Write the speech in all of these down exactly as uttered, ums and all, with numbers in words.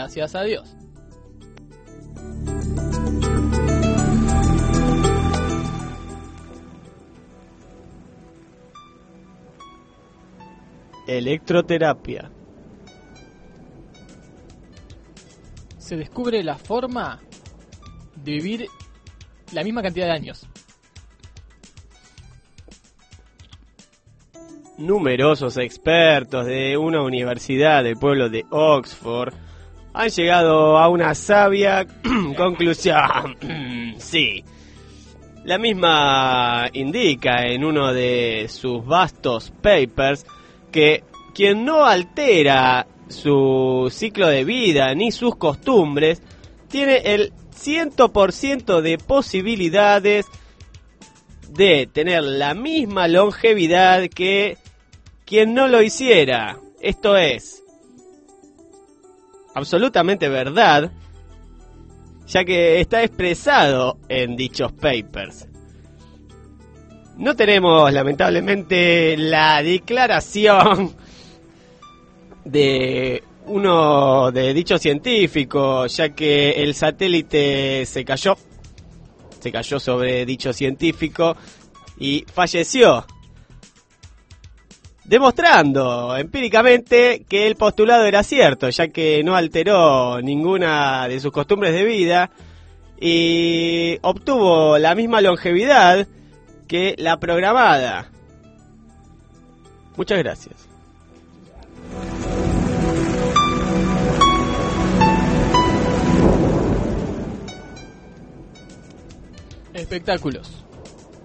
Gracias a Dios. Electroterapia. Se descubre la forma de vivir la misma cantidad de años. Numerosos expertos de una universidad del pueblo de Oxford han llegado a una sabia conclusión. Sí. La misma indica en uno de sus vastos papers que quien no altera su ciclo de vida ni sus costumbres tiene el cien por ciento de posibilidades de tener la misma longevidad que quien no lo hiciera. Esto es absolutamente verdad, ya que está expresado en dichos papers. No tenemos, lamentablemente, la declaración de uno de dichos científicos, ya que el satélite se cayó, se cayó sobre dicho científico y falleció, demostrando empíricamente que el postulado era cierto, ya que no alteró ninguna de sus costumbres de vida y obtuvo la misma longevidad que la programada. Muchas gracias. Espectáculos.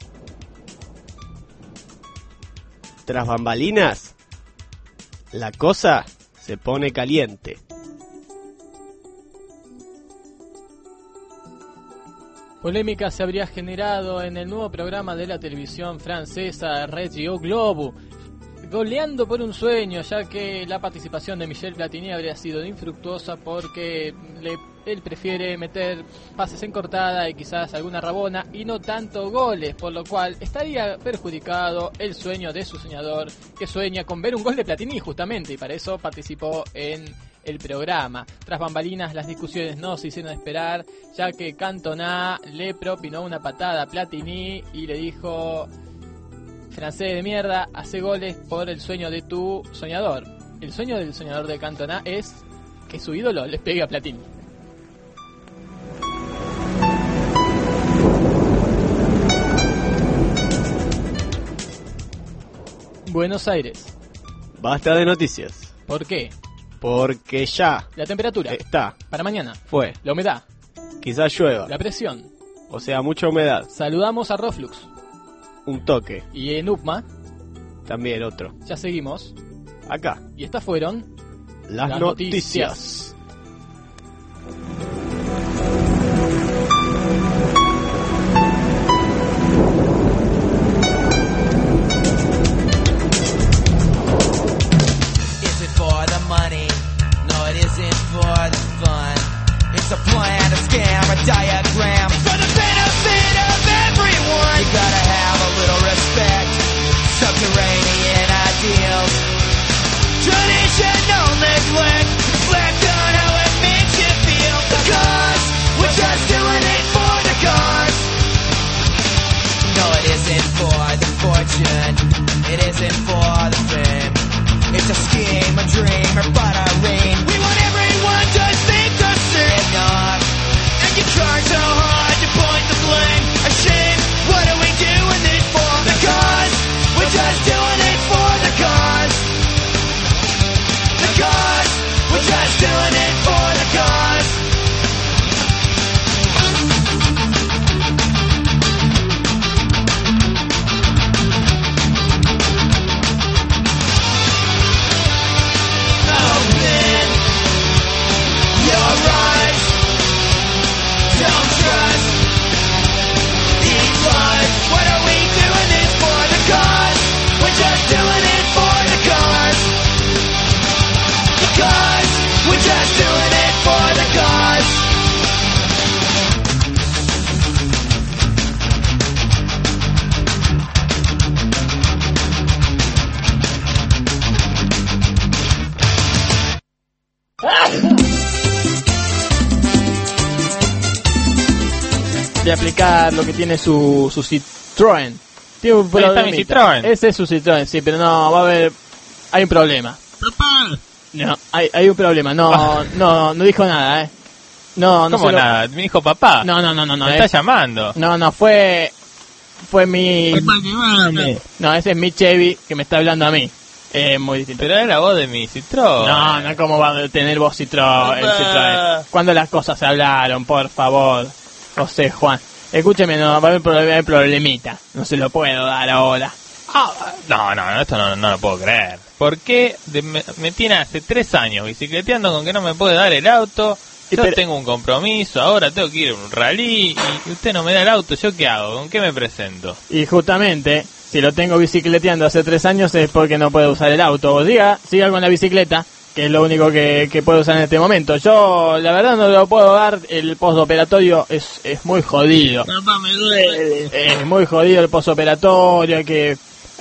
Tras bambalinas, la cosa se pone caliente. Polémica se habría generado en el nuevo programa de la televisión francesa Regio Globo, goleando por un sueño, ya que la participación de Michel Platini habría sido infructuosa porque le, él prefiere meter pases en cortada y quizás alguna rabona y no tanto goles, por lo cual estaría perjudicado el sueño de su soñador, que sueña con ver un gol de Platini justamente, y para eso participó en el programa. Tras bambalinas, las discusiones no se hicieron esperar, ya que Cantona le propinó una patada a Platini y le dijo: francés de mierda, hace goles por el sueño de tu soñador. El sueño del soñador de Cantona es que su ídolo les pegue a Platini. Buenos Aires. Basta de noticias. ¿Por qué? Porque ya La temperatura. está. Para mañana. Fue. La humedad. Quizás llueva. La presión. O sea, mucha humedad. Saludamos a Roflux. Un toque. Y en U P M A. También otro. Ya seguimos. Acá. Y estas fueron Las, las noticias. noticias. It's a plan, a scam, a diagram for the benefit of everyone. You gotta have a little respect. Subterranean ideals, traditional neglect, reflect on how it makes you feel. Because we're just doing it for the cause. No, it isn't for the fortune. It isn't for the fame. It's a scheme, a dream, or but a reign. We want everyone to think the same. Enough. de aplicar lo que tiene su, su Citroën. Tiene un Ahí está mi problemita. Citroën. Ese es su Citroën, sí, pero no, va a haber... Hay un problema. Papá. No, hay, hay un problema. No, no, no dijo nada, ¿eh? No, no ¿Cómo se lo- nada? Mi hijo papá. No, no, no, no, no. Me es- está llamando. No, no, fue... Fue mi... llévame. No, ese es mi Chevy que me está hablando a mí. Es muy distinto. Pero es la voz de mi Citroën. No, no, ¿cómo va a tener vos Citroën? El Papá. Citroën? Cuando las cosas se hablaron, por favor, José Juan. Escúcheme, no, va a haber problema, hay problemita. No se lo puedo dar ahora. Ah, no, no, no, esto no, no lo puedo creer. ¿Por qué de- me, me tiene hace tres años bicicleteando con que no me puede dar el auto? Y Yo pero- tengo un compromiso, ahora tengo que ir a un rally y usted no me da el auto. ¿Yo qué hago? ¿Con qué me presento? Y justamente, si lo tengo bicicleteando hace tres años es porque no puedo usar el auto. O diga, siga con la bicicleta, que es lo único que, que puedo usar en este momento. Yo, la verdad, no lo puedo dar. El postoperatorio es, es muy jodido. Papá, me duele. Es muy jodido el postoperatorio, hay que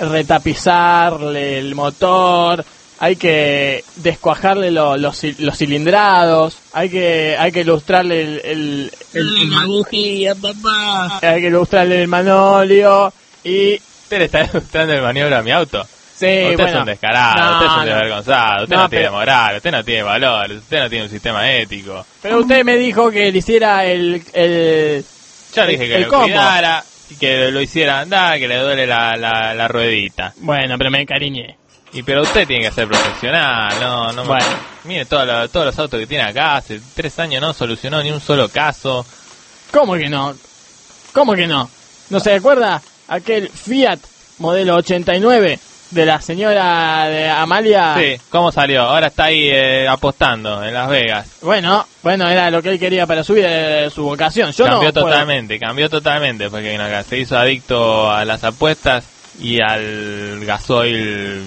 retapizarle el motor, hay que descuajarle lo- los, ci- los cilindrados, hay que hay que ilustrarle el, el, el- la bujía, papá. hay que ilustrarle el manolio y ¿Usted le está ilustrando el maniobra a mi auto? sí, Usted bueno, es un descarado, no, usted es un no. desvergonzado, usted No, no, tiene pero- moral, usted no tiene valor, usted no tiene un sistema ético. Pero usted me dijo que le hiciera el el Yo el- le dije que el lo combo. cuidara y que lo hiciera andar, que le duele la, la, la ruedita. Bueno, pero me encariñé. Y pero usted tiene que ser profesional, no, no me- Bueno. Mire todos los, todos los autos que tiene acá, hace tres años no solucionó ni un solo caso. ¿Cómo que no? ¿Cómo que no? ¿No se acuerda aquel Fiat modelo ochenta y nueve de la señora de Amalia? Sí, ¿cómo salió? Ahora está ahí eh, apostando en Las Vegas. Bueno, bueno, era lo que él quería para su vida, eh, su vocación. Yo cambió no puedo- totalmente, cambió totalmente porque vino acá. Se hizo adicto a las apuestas y al gasoil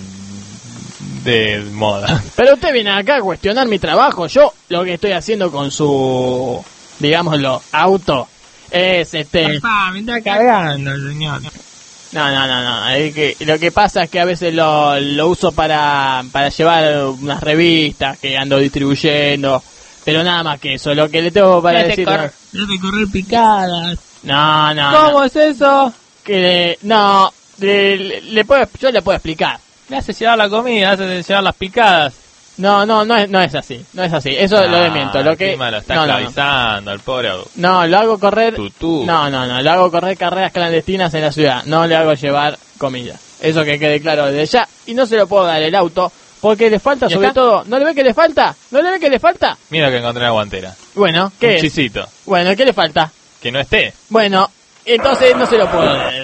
de moda. Pero usted viene acá a cuestionar mi trabajo. Yo lo que estoy haciendo con su, digámoslo, auto es este... me está cagando, señor. No, no, no, no. Es que lo que pasa es que a veces lo, lo uso para, para llevar unas revistas que ando distribuyendo. Pero nada más que eso. Lo que le tengo para decir... Debe correr picadas. No, no, ¿Cómo no. es eso? Que, no, le, le- le puedo, yo le puedo explicar. Le hace llevar la comida, hace llevar las picadas. No, no, no es, no es así. No es así. Eso lo desmiento. Lo que... Encima lo está no, no, no. esclavizando al pobre No, lo hago correr... tutú. No, no, no, lo hago correr carreras clandestinas en la ciudad. No le hago llevar comida. Eso que quede claro desde ya. Y no se lo puedo dar el auto porque le falta, ¿Ya sobre está? todo... ¿No le ve que le falta? ¿No le ve que le falta? Mira que encontré en la guantera. Bueno, ¿qué Un es? chisito. Bueno, ¿qué le falta? Que no esté. Bueno, entonces no se lo puedo dar.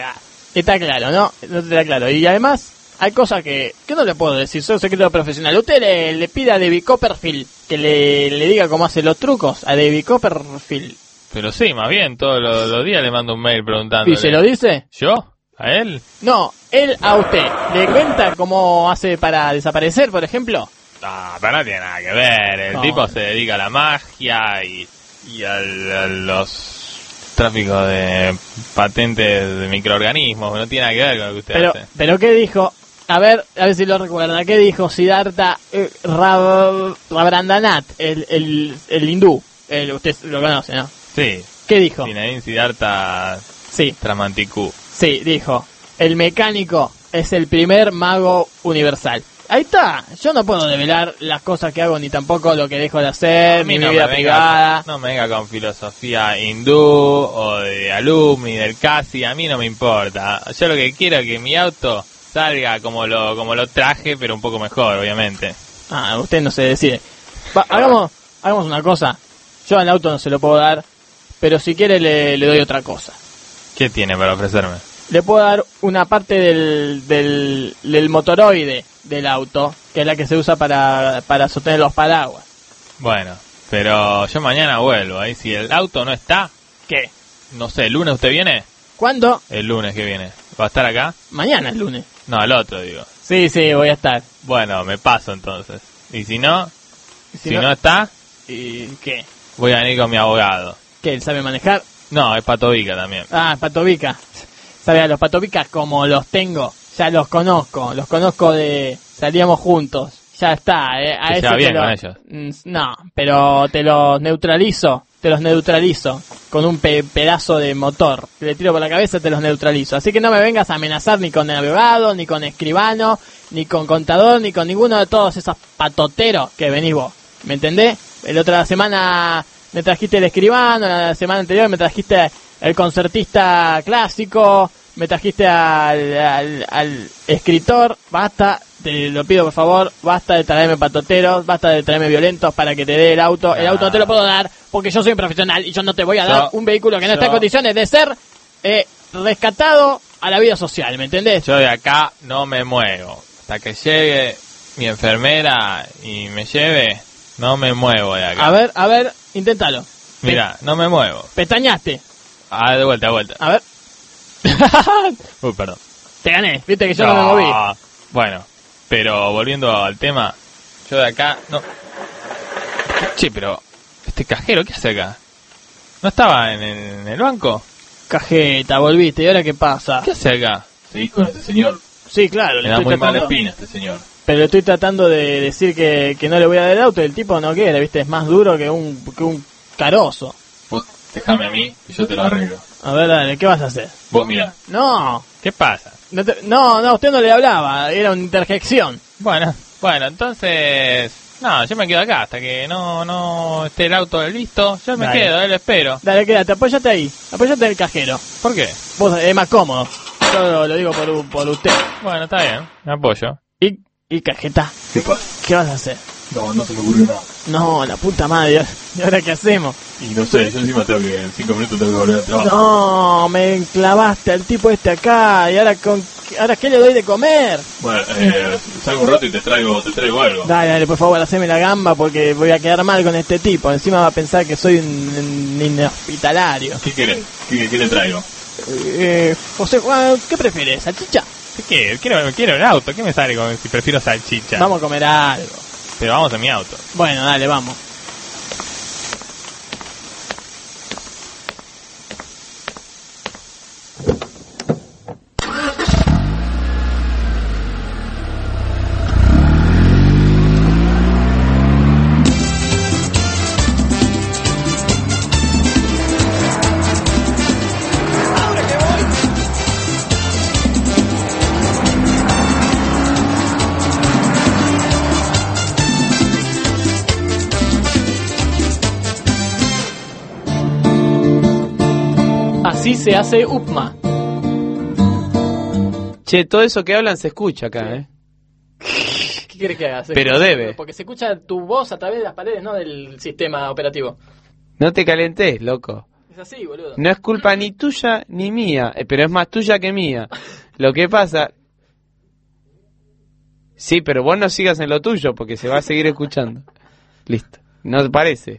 Está claro, ¿no? No está claro. Y además, hay cosas que, que no le puedo decir, soy secreto profesional. Usted le, le pide a David Copperfield que le, le diga cómo hace los trucos a David Copperfield. Pero sí, más bien, todos los, los días le mando un mail preguntándole. ¿Y se lo dice? ¿Yo? ¿A él? No, él a usted. ¿Le cuenta cómo hace para desaparecer, por ejemplo? No, pero no tiene nada que ver. El No. tipo se dedica a la magia y, y al- a los tráficos de patentes de microorganismos. No tiene nada que ver con lo que usted Pero, hace. pero ¿qué dijo? A ver, a ver si lo recuerda. ¿Qué dijo Siddhartha eh, Rab- Rabindranath, el, el, el hindú? El, usted lo conoce, ¿no? Sí, ¿Qué dijo? Zinedine Siddhartha Sí, Tramanticú. sí, dijo. El mecánico es el primer mago universal. Ahí está. Yo no puedo develar las cosas que hago ni tampoco lo que dejo de hacer, A mí ni mi no vida me venga- privada. No me venga con filosofía hindú o de alumni, del casi, a mí no me importa. Yo lo que quiero es que mi auto salga como lo como lo traje, pero un poco mejor, obviamente. Ah, usted no se decide. Va, hagamos, hagamos una cosa. Yo al auto no se lo puedo dar, pero si quiere le, le doy otra cosa. ¿Qué tiene para ofrecerme? Le puedo dar una parte del, del, del motoroide del auto, que es la que se usa para, para sostener los paraguas. Bueno, pero yo mañana vuelvo. Ahí si el auto no está, ¿Qué? no sé, ¿el lunes usted viene? ¿Cuándo? El lunes que viene. ¿Va a estar acá? Mañana es lunes. No, el otro, digo. Sí, sí, voy a estar. Bueno, me paso entonces. Y si no, Si si, no- no, está, ¿Y qué? voy a venir con mi abogado. ¿Qué? ¿Él sabe manejar? No, es Patovica también. Ah, Patovica. ¿Sabe? A los Patovicas como los tengo, ya los conozco. Los conozco de... Salíamos juntos. Ya está. Eh. A ¿Se ese lleva te bien lo- con ellos? Mm, No, pero te los neutralizo. te los neutralizo con un pe- pedazo de motor. Te le tiro por la cabeza, te los neutralizo. Así que no me vengas a amenazar ni con abogado, ni con escribano, ni con contador, ni con ninguno de todos esos patoteros que venís vos. ¿Me entendés? La otra semana me trajiste el escribano, la semana anterior me trajiste el concertista clásico, me trajiste al, al, al escritor. Basta, te lo pido por favor, basta de traerme patoteros, basta de traerme violentos para que te dé el auto. El auto no te lo puedo dar porque yo soy un profesional y yo no te voy a dar yo, un vehículo que no yo, está en condiciones de ser eh, rescatado a la vida social, ¿me entendés? Yo de acá no me muevo. Hasta que llegue mi enfermera y me lleve, no me muevo de acá. A ver, a ver, inténtalo. Mira, no me muevo. Pestañaste. Ah, de vuelta, de vuelta. A ver. Uy, perdón. Te gané, viste que yo no, no me moví. Bueno, pero volviendo al tema, yo de acá no. Che, pero este cajero, ¿qué hace acá? ¿No estaba en el, en el banco? Cajeta, volviste, ¿y ahora qué pasa? ¿Qué hace acá? ¿Sí con este señor? Sí, claro, Le le da estoy muy mala tratando, espina este señor. pero le estoy tratando de decir que, que no le voy a dar el auto y el tipo no quiere, viste, es más duro que un, que un carozo. Vos déjame a mí y yo te lo arreglo. A ver, dale, ¿qué vas a hacer? Vos mira, No, ¿qué pasa? no, te- no, no, usted no le hablaba, era una interjección. Bueno, bueno, entonces, no, yo me quedo acá hasta que no, no esté el auto listo. Yo me Dale. quedo, eh, lo espero. Dale, quédate, apóyate ahí, apóyate en el cajero. ¿Por qué? Vos es más cómodo, yo lo, lo digo por, u- por usted. Bueno, está bien, me apoyo. Y, y cajeta, ¿Qué pasa? ¿qué vas a hacer? No, no se me ocurrió nada. No, la puta madre, ¿y ahora qué hacemos? Y no sé, yo encima tengo que, en cinco minutos tengo que volver al trabajo. No, me clavaste al tipo este acá, y ahora con ahora qué le doy de comer. Bueno, eh, salgo un rato y te traigo, te traigo algo. Dale, dale, por favor, haceme la gamba porque voy a quedar mal con este tipo. Encima va a pensar que soy un, un inhospitalario. ¿Qué querés? ¿Qué, qué le traigo? Eh, José Juan, ¿qué prefieres? ¿Salchicha? ¿Qué? Quiero, quiero el auto. ¿Qué me sale con si prefiero salchicha? Vamos a comer algo. Pero vamos en mi auto. Bueno, dale, vamos. Así se hace U P M A. Che, todo eso que hablan se escucha acá, ¿eh? ¿Qué quieres que haga? Se Pero escucha- debe. Porque se escucha tu voz a través de las paredes, no del sistema operativo. No te calentes, loco. Es así, boludo. No es culpa ni tuya ni mía, eh, pero es más tuya que mía. Lo que pasa... Sí, pero vos no sigas en lo tuyo porque se va a seguir escuchando. Listo. ¿No te parece?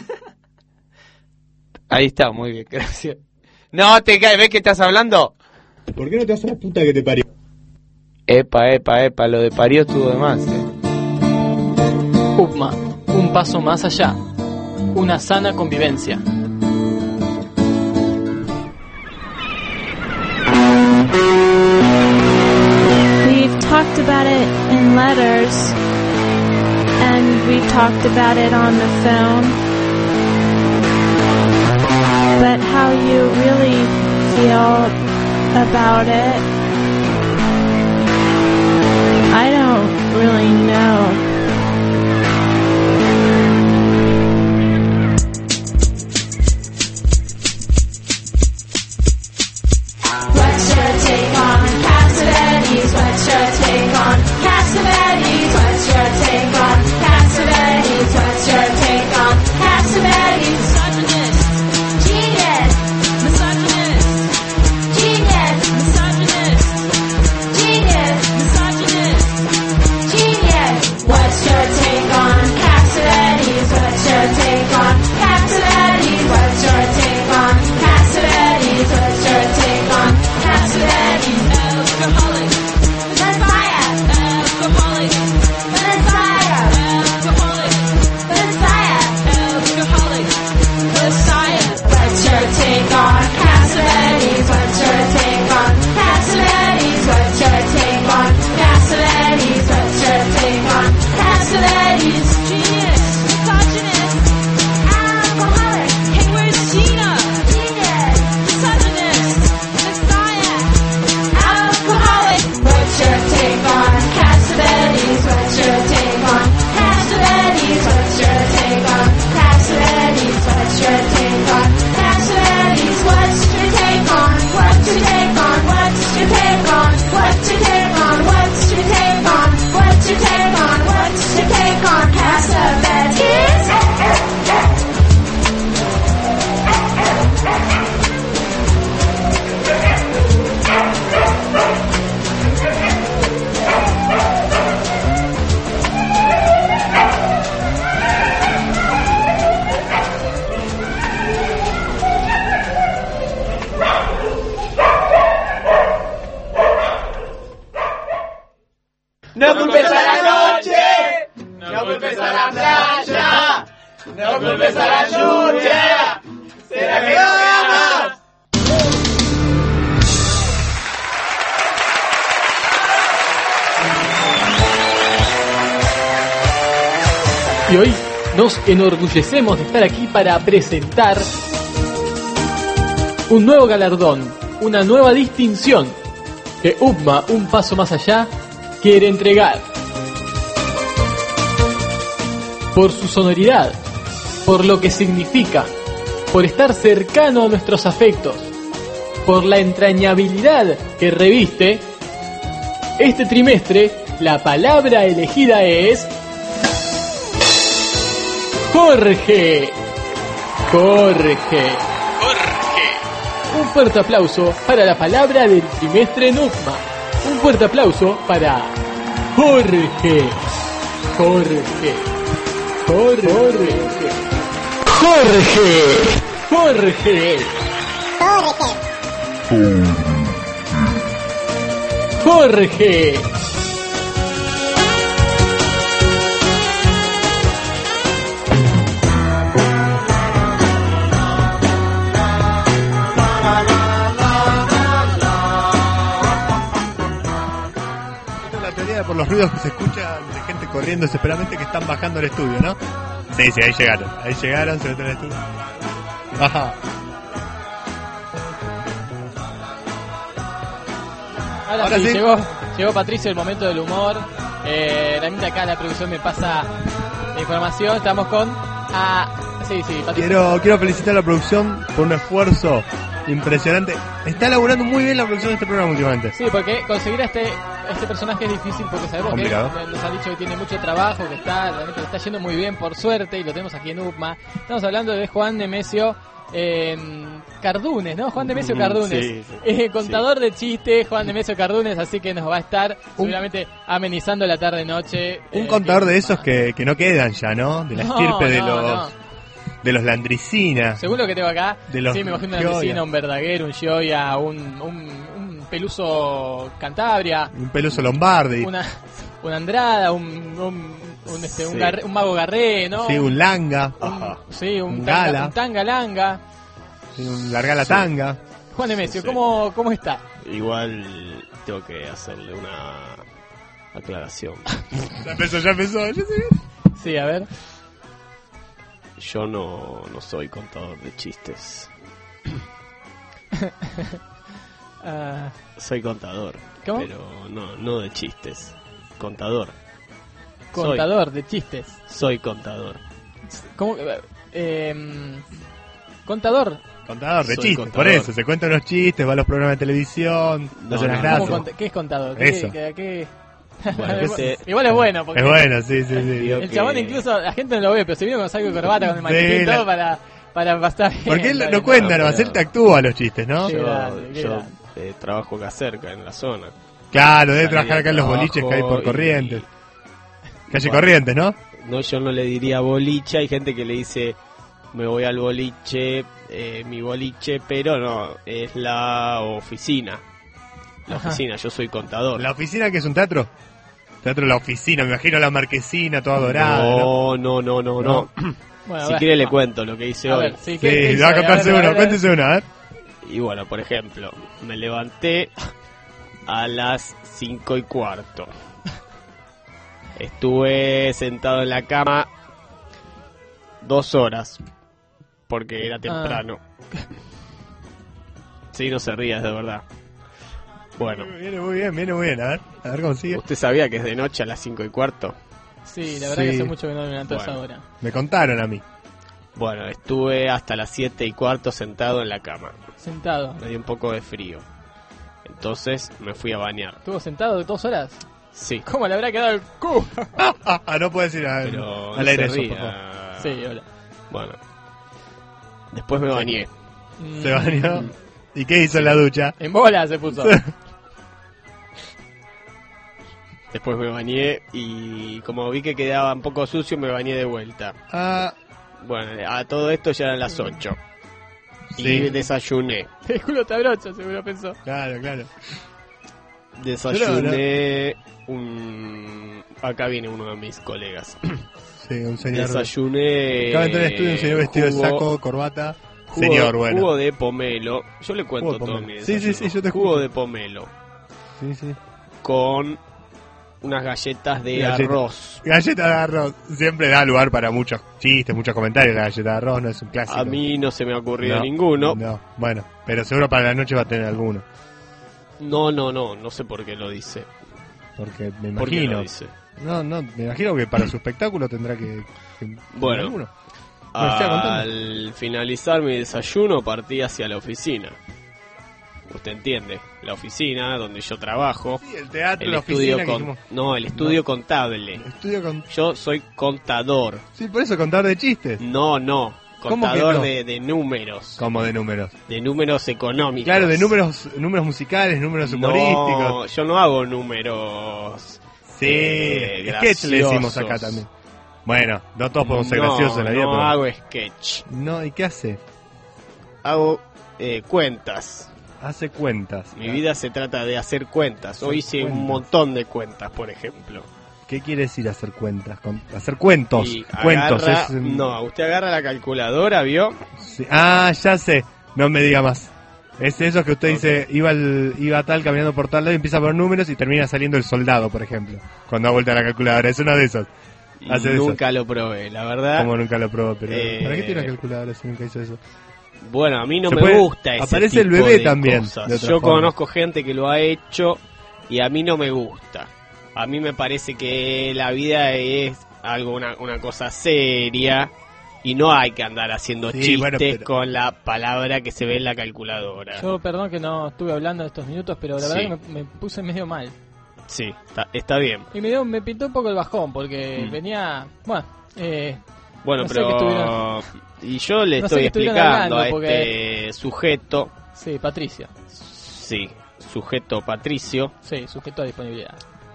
Ahí está, muy bien, gracias. No te caes, ¿ves que estás hablando? ¿Por qué no te haces la puta que te parió? Epa, epa, epa, lo de parió estuvo de más, eh. U P M A, un paso más allá. Una sana convivencia. We've talked about it in letters, and we've talked about it on the phone. But how you really feel about it, I don't really know. What's your take on Cassavetes? What's your take on Cassavetes? What's your take on Cassavetes? What's your take on Cassavetes? Misogynist, genius, misogynist, genius, misogynist, a la lluvia. ¿Será que no me amas? Y hoy nos enorgullecemos de estar aquí para presentar un nuevo galardón, una nueva distinción que U P M A, un paso más allá, quiere entregar. Por su sonoridad, por lo que significa, por estar cercano a nuestros afectos, por la entrañabilidad que reviste, este trimestre la palabra elegida es Jorge. Jorge. Jorge. Un fuerte aplauso para la palabra del trimestre en U P M A. Un fuerte aplauso para Jorge. Jorge. Jorge. Jorge. Jorge. Jorge. Jorge. Por los ruidos que se escuchan de gente corriendo desesperadamente que están bajando el estudio, ¿no? Sí, sí, ahí llegaron, ahí llegaron, se meten al estudio. Baja. Ahora, Ahora sí, sí. Llegó, llegó Patricio, el momento del humor. Eh, realmente acá la producción me pasa la información. Estamos con... Ah, sí, sí, Patricio. Quiero, quiero felicitar a la producción por un esfuerzo impresionante. Está elaborando muy bien la producción de este programa últimamente. Sí, porque conseguir a este, a este personaje es difícil porque sabemos Complicado. que nos han dicho que tiene mucho trabajo, que está realmente le está yendo muy bien por suerte y lo tenemos aquí en U P M A. Estamos hablando de Juan Nemesio eh, Cardunes, ¿no? Juan Nemesio Cardunes, Sí, sí. Eh, contador de chistes, Juan Nemesio Cardunes, así que nos va a estar Un- seguramente amenizando la tarde-noche. Un eh, contador aquí de en U P M A. esos que, que no quedan ya, ¿no? De la No, estirpe de no, los no. de los Landricina. Según lo que tengo acá, De los sí, me imagino una Gioia. vecina, un Verdaguer, un Gioia, un, un, un Peluso Cantabria, Un Peluso Lombardi. una, una Andrada, un, un, un, este, un, Sí. Garré- un Mago Garré, ¿no? Sí, un Langa. Un- sí, un, Un tanga, Gala. un Tanga Langa. Sí, un Largala Tanga. Juan Nemesio, Sí. ¿cómo, ¿cómo está? Igual tengo que hacerle una aclaración. Ya empezó, ya empezó. Ya se ve. Sí, a ver. Yo no, no soy contador de chistes. Ah, Soy contador. ¿Cómo? Pero no, no de chistes. Contador. contador de chistes. Soy contador. ¿Cómo? Eh, em, contador. Contador de Soy chistes, contador. por eso. Se cuentan los chistes, va a los programas de televisión, No, hacen las no, gracias. ¿Cómo cont- ¿Qué es contador? ¿Qué, Eso. qué- qué- Bueno, ese- Igual es bueno. Porque Es bueno, sí, sí, sí. Digo el que- chabón incluso, la gente no lo ve, pero se vino con saco y corbata, con el maletín y la- todo para, para pasar bien. Porque él Está no bien, cuenta, no, no, pero- él te actúa los chistes, ¿no? Sí. Yo, grande, qué yo, grande. eh, trabajo acá cerca, en la zona. Claro, debe Salí trabajar de acá en los trabajo boliches que hay por y- Corrientes. Calle Bueno. Corrientes, ¿no? No, yo no le diría boliche. Hay gente que le dice, me voy al boliche, eh, mi boliche, pero no, es la oficina. La Ajá. oficina, yo soy contador. ¿La oficina que es un teatro? Teatro La Oficina, me imagino la marquesina toda dorada. ¿no? No, no, no, no, no. Bueno, a Si ver, quiere le va. cuento lo que hice A hoy. ver, sí, ¿qué- qué Sí, hizo? va a A ver, contarse a ver, a uno, ver. cuéntese una, a ver. Y bueno, por ejemplo, me levanté a las cinco y cuarto. Estuve sentado en la cama dos horas, porque era temprano. Sí, no se rías, de verdad. Bueno, Viene muy bien, viene muy bien, a ver, a ver cómo sigue. ¿usted sabía que es de noche a las cinco y cuarto? Sí, la verdad Sí. que hace mucho que no me levanto a esa Bueno. hora. Me contaron a mí. Bueno, estuve hasta las siete y cuarto sentado en la cama. Sentado. Me dio un poco de frío. Entonces me fui a bañar. ¿Estuvo sentado dos horas? Sí, ¿Cómo le habrá quedado el cu? Ah, no puedes ir a, pero al no aire se eso, por favor. ría. Sí, hola. Bueno, después me bañé. Mm. Se bañó. ¿Y qué hizo en la ducha? En bola se puso. Después me bañé y como vi que quedaba un poco sucio me bañé de vuelta. Ah, Bueno, a todo esto ya eran las ocho. Sí. Y desayuné. El culo te abrocha, seguro pensó. claro, claro. Desayuné un... Acá viene uno de mis colegas. Sí, un señor. Desayuné. Acaba de entrar al estudio un señor vestido jugo- de saco, corbata. jugo- Señor, bueno. Jugo de pomelo. Yo le cuento Jugo de todo pomelo. mi Sí, sí, desayuno. sí, yo te Jugo escucho. de pomelo. Sí, sí. Con unas galletas de Galleta. arroz. Galleta de arroz. Siempre da lugar para muchos chistes, muchos comentarios. La galleta de arroz no es un clásico. A mí no se me ha ocurrido No, ninguno. No, bueno, pero seguro para la noche va a tener alguno. No, no, no. No sé por qué lo dice. Porque me ¿Por qué imagino. lo dice? No, no, me imagino que para su espectáculo tendrá que. que tener Bueno. alguno. Bueno, siga contando. Al finalizar mi desayuno partí hacia la oficina. Usted entiende, la oficina donde yo trabajo. Sí, el teatro, El la estudio oficina. que con... dijimos- No, el estudio No. contable. Estudio con. Yo soy contador. Sí, por eso contar de chistes. No, no. ¿Cómo que Contador no? de, de números. Como de números. De números económicos. Claro, de números números musicales, números humorísticos. No, yo no hago números. Sí, eh, sketch le decimos graciosos. acá también. Bueno, no todos podemos ser No, graciosos en la vida, no pero... hago sketch. No, ¿y qué hace? Hago eh, cuentas. Hace cuentas. Mi vida se trata de hacer cuentas. Hoy hice Cuentas. un montón de cuentas, por ejemplo. ¿Qué quiere decir hacer cuentas? Con- Hacer cuentos. Y Cuentos. agarra- es, mm, No, usted agarra la calculadora, ¿vio? sí. Ah, ya sé. No me diga más. Es eso que usted Ok. dice, iba, al- iba tal caminando por tal lado y empieza a poner números y termina saliendo el soldado, por ejemplo. Cuando da vuelta a la calculadora. Es uno de esos. Hace eso. Nunca lo probé, la verdad. Como nunca lo probó, pero... Eh, ¿Para qué tiene una calculadora si nunca hizo eso? Bueno, a mí no Se me puede- gusta ese aparece el tipo bebé de también, cosas. de otra Yo forma. conozco gente que lo ha hecho y a mí no me gusta. A mí me parece que la vida es algo una, una cosa seria y no hay que andar haciendo Sí, chistes bueno, pero- con la palabra que se ve en la calculadora. Yo, perdón que no estuve hablando estos minutos, pero la Sí. verdad que me, me puse medio mal. Sí, está, está bien. Y me, dio, me pintó un poco el bajón, porque Mm. venía... Bueno, eh, Bueno, No sé pero... qué estuvieron- Y yo le No sé estoy qué estuvieron explicando hablando, a porque- este sujeto, sí, Patricia. sí, sujeto Patricio, Sí, sujeto a disponibilidad.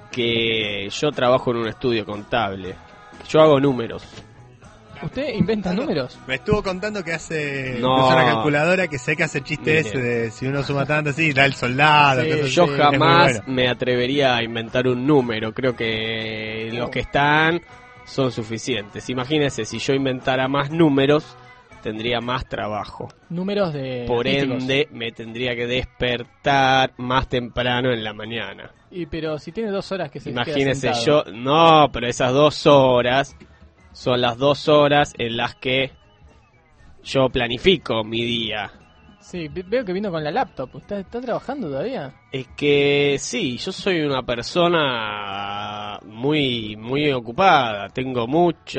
que yo trabajo en un estudio contable. Yo hago números. ¿Usted inventa números? Me estuvo contando que hace No. usa una calculadora que sé que hace chiste Mire. ese de si uno suma tanto así, da el soldado. Sí, cosas así. Yo Es muy jamás bueno. me atrevería a inventar un número. Creo que los que están son suficientes. Imagínese, si yo inventara más números, tendría más trabajo. Números de... Por artísticos. ende, me tendría que despertar más temprano en la mañana. Y pero si tiene dos horas que se queda Imagínese, yo... sentado. No, pero esas dos horas son las dos horas en las que yo planifico mi día. Sí, ve- veo que vino con la laptop. ¿Usted está trabajando todavía? Es que sí, yo soy una persona muy muy ocupada, tengo mucho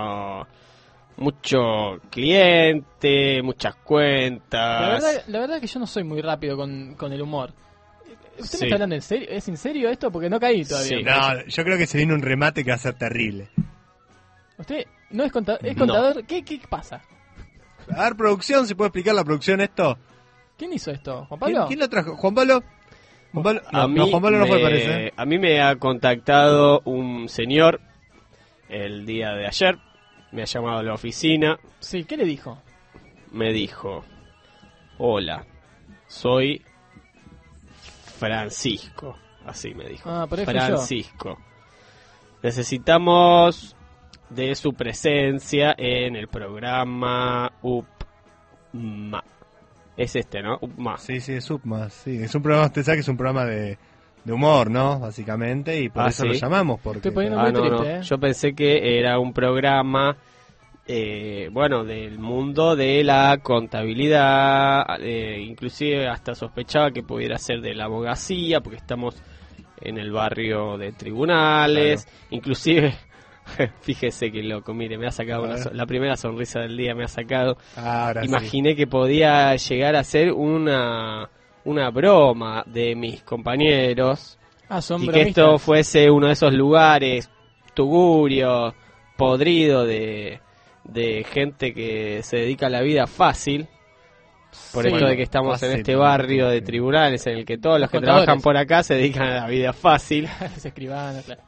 mucho cliente, muchas cuentas. La verdad, la verdad que yo no soy muy rápido con, con el humor. ¿Usted Sí. me está hablando en serio? ¿Es en serio esto? Porque no caí todavía. Sí. No, yo creo que se viene un remate que va a ser terrible. ¿Usted no es, conta- es No. contador? ¿Qué, ¿Qué pasa? A ver, producción, ¿se puede explicar la producción esto? ¿Quién hizo esto? ¿Juan ¿Quién, Pablo? quién lo trajo? ¿Juan Pablo? Juan Pablo no, A mí no, Juan Pablo no fue, me- parece. A mí me ha contactado un señor el día de ayer, me ha llamado a la oficina, Sí, ¿qué le dijo? me dijo, hola, soy Francisco, así me dijo. Ah, por ahí fui yo. Francisco. Necesitamos de su presencia en el programa U P M A. Es este, ¿no? U P M A. Sí, sí, es Upma, sí. Es un programa, usted sabe que es un programa de, de humor, ¿no? Básicamente, y por Ah, eso ¿sí? lo llamamos, porque... Estoy poniendo- Ah, muy no, triste, no. ¿eh? Yo pensé que era un programa, eh, bueno, del mundo de la contabilidad, eh, inclusive hasta sospechaba que pudiera ser de la abogacía, porque estamos en el barrio de tribunales, inclusive, fíjese que loco, mire, me ha sacado A una ver. so- la primera sonrisa del día, me ha sacado, Ah, ahora sí. imaginé que podía llegar a ser una, una broma de mis compañeros, Ah, son y que bromistas. esto fuese uno de esos lugares tugurio, podrido de, de gente que se dedica a la vida fácil. Por Sí. esto de que estamos en Fácil, este barrio de sí. tribunales en el que todos los que Contadores. trabajan por acá se dedican a la vida fácil. Es escribano, claro.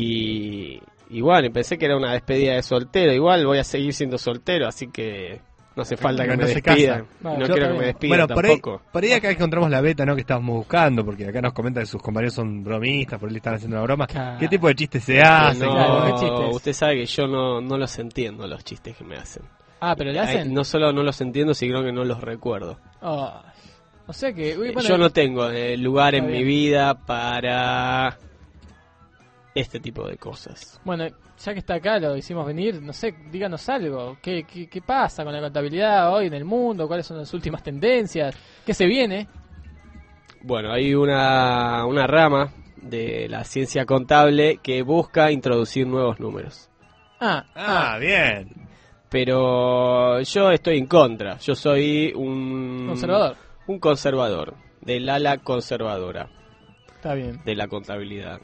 Y, y bueno, y pensé que era una despedida de soltero. Igual voy a seguir siendo soltero, así que No hace falta que No, me no se despidan. casa. Vale, no yo quiero que también. me despidan Bueno, por ahí, tampoco. por ahí acá encontramos la beta, ¿no? Que estábamos buscando, porque acá nos comenta que sus compañeros son bromistas, por ahí le están haciendo una broma. Claro. ¿Qué tipo de chistes se hacen? No, Claro, ¿qué chistes? usted sabe que yo no, no los entiendo los chistes que me hacen. Ah, pero le Ay, hacen. no solo no los entiendo, sino que no los recuerdo. Oh, o sea que. uy, bueno, Yo no tengo eh, lugar en Está mi bien. vida para este tipo de cosas. Bueno, ya que está acá, lo hicimos venir, no sé, díganos algo. ¿Qué, qué, qué pasa con la contabilidad hoy en el mundo? ¿Cuáles son las últimas tendencias? ¿Qué se viene? Bueno, hay una, una rama de la ciencia contable que busca introducir nuevos números. Ah, Ah, bien. Pero yo estoy en contra. Yo soy un conservador. un conservador, del ala conservadora Está bien. de la contabilidad.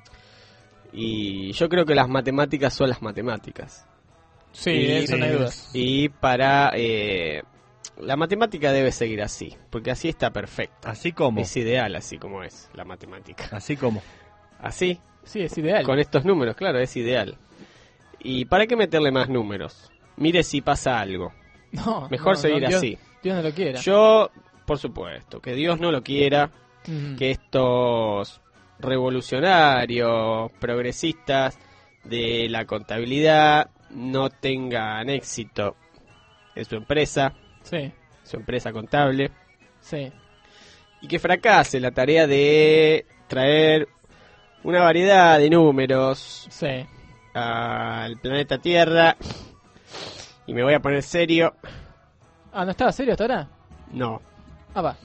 Y yo creo que las matemáticas son las matemáticas. Sí, Y- de eso no hay sí. dudas. Y para... eh, la matemática debe seguir así, porque así está perfecta. Así como. Es ideal así como es la matemática. Así como. Así, Sí, es ideal. con estos números, claro, es ideal. ¿Y para qué meterle más números? Mire si pasa algo. No, Mejor no, seguir no, Dios- así. Dios no lo quiera. Yo, por supuesto, que Dios no lo quiera, Ujú. que estos revolucionarios, progresistas de la contabilidad no tengan éxito en su empresa, Sí, su empresa contable, sí. y que fracase la tarea de traer una variedad de números Sí. al planeta Tierra. Y me voy a poner serio, Ah, ¿no estaba serio hasta ahora? no, Ah, va.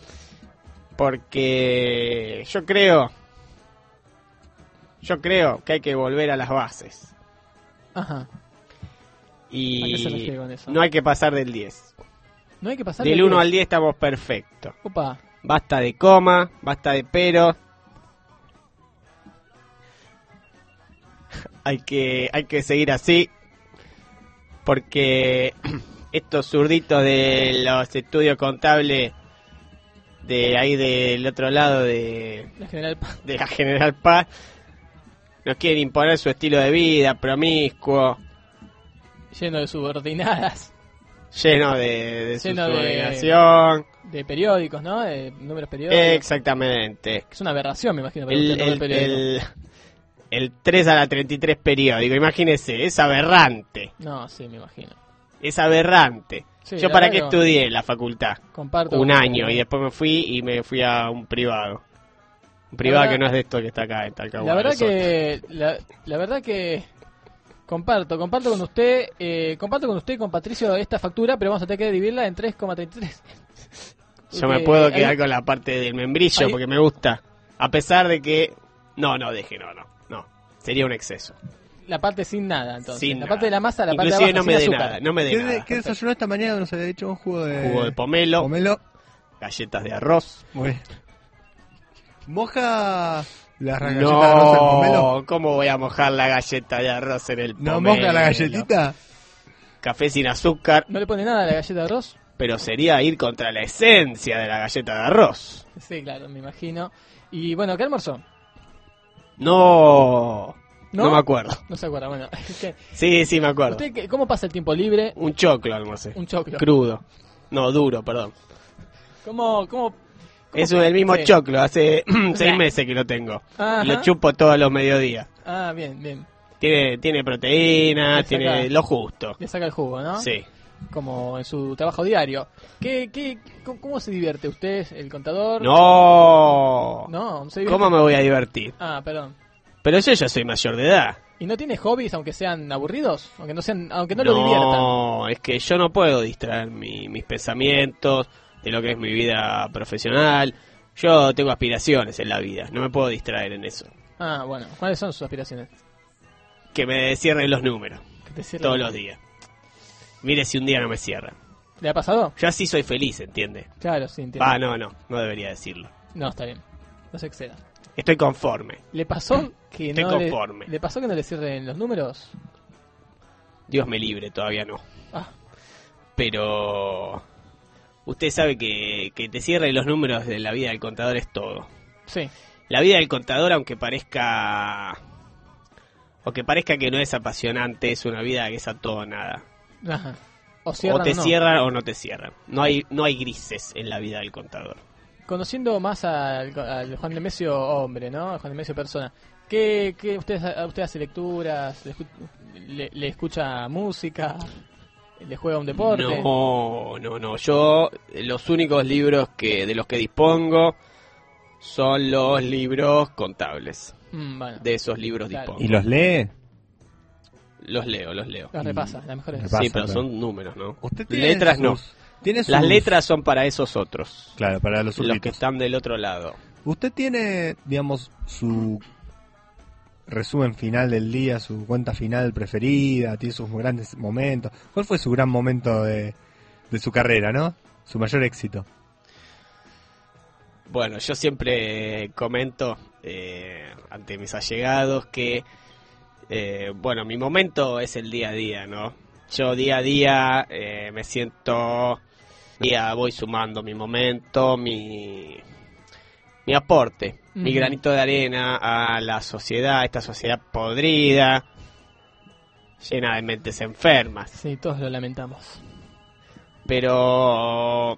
porque yo creo, yo creo que hay que volver a las bases. Ajá. ¿A Y qué se refiere con eso? no hay que pasar del diez. No hay que pasar Del uno al diez estamos perfectos. Opa. Basta de coma, basta de pero. Hay que, hay que seguir así. Porque estos zurditos de los estudios contables de ahí del otro lado de, La General Paz. de la General Paz nos quieren imponer su estilo de vida promiscuo, Lleno de subordinadas. lleno de, de Lleno de- subordinación. De periódicos, ¿no? De números periódicos. Exactamente. Es una aberración, me imagino. para El, usted, todo el, periódico. el, el tres a la treinta y tres periódico, imagínese, es aberrante. No, sí, me imagino. Es aberrante. Sí, Yo la para verdad qué que- estudié en la facultad. Comparto. Un con- año y después me fui y me fui a un privado. Un privado verdad- que no es de esto que está acá en Talcahuano. La verdad es otro. que la, la verdad que comparto, comparto con usted, eh, comparto con usted y con Patricio esta factura, pero vamos a tener que dividirla en tres coma treinta y tres. Yo me Porque puedo hay- quedar con la parte del membrillo hay- porque me gusta. A pesar de que... No, no, deje, no, no. No. Sería un exceso. La parte sin nada, entonces. Sin la nada. parte de la masa, la Inclusive parte de abajo no me sin dé azúcar. nada, no me dé ¿Qué, nada. ¿Qué desayunó esta mañana? Nos había dicho un jugo de... Jugo de pomelo, pomelo. galletas de arroz. Muy bien. ¿Moja las galletas de arroz en pomelo? No, ¿cómo voy a mojar la galleta de arroz en el pomelo? ¿No moja la galletita? Café sin azúcar, ¿No le pone nada a la galleta de arroz? pero sería ir contra la esencia de la galleta de arroz. Sí, claro, me imagino. Y bueno, ¿qué almorzó? No, ¿No? no, me acuerdo. No se acuerda, bueno. es que- Sí, sí, me acuerdo. ¿Usted qué- cómo pasa el tiempo libre? Un choclo almorcé. Un choclo. Crudo. No, duro, perdón. ¿Cómo, cómo, cómo Es el mismo sí. choclo, hace seis meses que lo tengo. Ajá. Lo chupo todos los mediodías. Ah, bien, bien. Tiene, tiene proteína, Le saca- tiene lo justo. Le saca el jugo, ¿no? Sí. Como en su trabajo diario. ¿Qué, qué, cómo, cómo se divierte usted, el contador? No. No, se divierte. ¿Cómo me voy a divertir? Ah, perdón. Pero yo ya soy mayor de edad. ¿Y no tiene hobbies aunque sean aburridos? Aunque no sean, aunque no, lo diviertan. No, es que yo no puedo distraer mi- mis pensamientos de lo que es mi vida profesional. Yo tengo aspiraciones en la vida, no me puedo distraer en eso. Ah, bueno. ¿Cuáles son sus aspiraciones? Que me cierren los números Que te cierren- todos los días. Mire si un día no me cierran. ¿Le ha pasado? Yo así soy feliz, ¿entiende? Claro, sí, entiendo. Ah, no, no, no debería decirlo. No, está bien. No se exceda. Estoy conforme. ¿Le pasó que Estoy no le, conforme. le pasó que no le cierren los números? Dios me libre, todavía no. Ah, Pero usted sabe que, que te cierren los números de la vida del contador es todo. sí. La vida del contador, aunque parezca... O que parezca que no es apasionante, es una vida que es a todo o nada. Ajá. O cierran o te o no. cierran o no te cierran. No hay, no hay grises en la vida del contador. Conociendo más al, al Juan Nemesio hombre, ¿no? Al Juan Nemesio persona. ¿Qué, qué usted, usted hace lecturas? ¿Le, escu- le- le escucha música? ¿Le juega un deporte? No, no, no. Yo, los únicos libros que de los que dispongo son los libros contables. Mm, bueno, De esos libros Claro. dispongo. ¿Y los lee? Los leo, los leo. las repasa, las mejores. Repasa, Sí, pero claro. son números, ¿no? ¿Usted tiene Letras sus- no. ¿Tiene sus- Las letras son para esos otros. Claro, para los Los que súbditos. están del otro lado. ¿Usted tiene, digamos, su resumen final del día, su cuenta final preferida? ¿Tiene sus grandes momentos? ¿Cuál fue su gran momento de, de su carrera, no? Su mayor éxito. Bueno, yo siempre comento eh, ante mis allegados que, eh, bueno, mi momento es el día a día, ¿no? Yo día a día eh, me siento, día voy sumando mi momento, mi, mi aporte, mi Ujú. granito de arena a la sociedad, esta sociedad podrida, llena de mentes enfermas. Sí, todos lo lamentamos. Pero,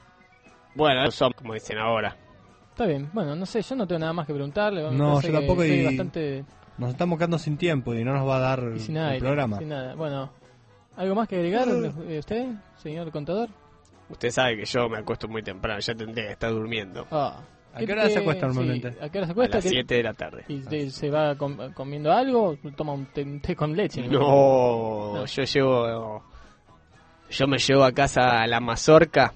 bueno, son como dicen ahora. Está bien, bueno, no sé, yo no tengo nada más que preguntarle. me No, parece yo que tampoco, soy y- bastante Nos estamos quedando sin tiempo y no nos va a dar y sin el aire, programa. sin nada. Bueno, ¿algo más que agregar eh, usted, señor contador? Usted sabe que yo me acuesto muy temprano, ya tendría que estar durmiendo. Ah, ¿A qué hora se acuesta normalmente? sí, ¿a qué hora se A acuesta? las ¿Qué- siete de la tarde. ¿Y de- se va com- comiendo algo? ¿Toma un té, un té con leche? No, No. yo llevo... Yo me llevo a casa la mazorca,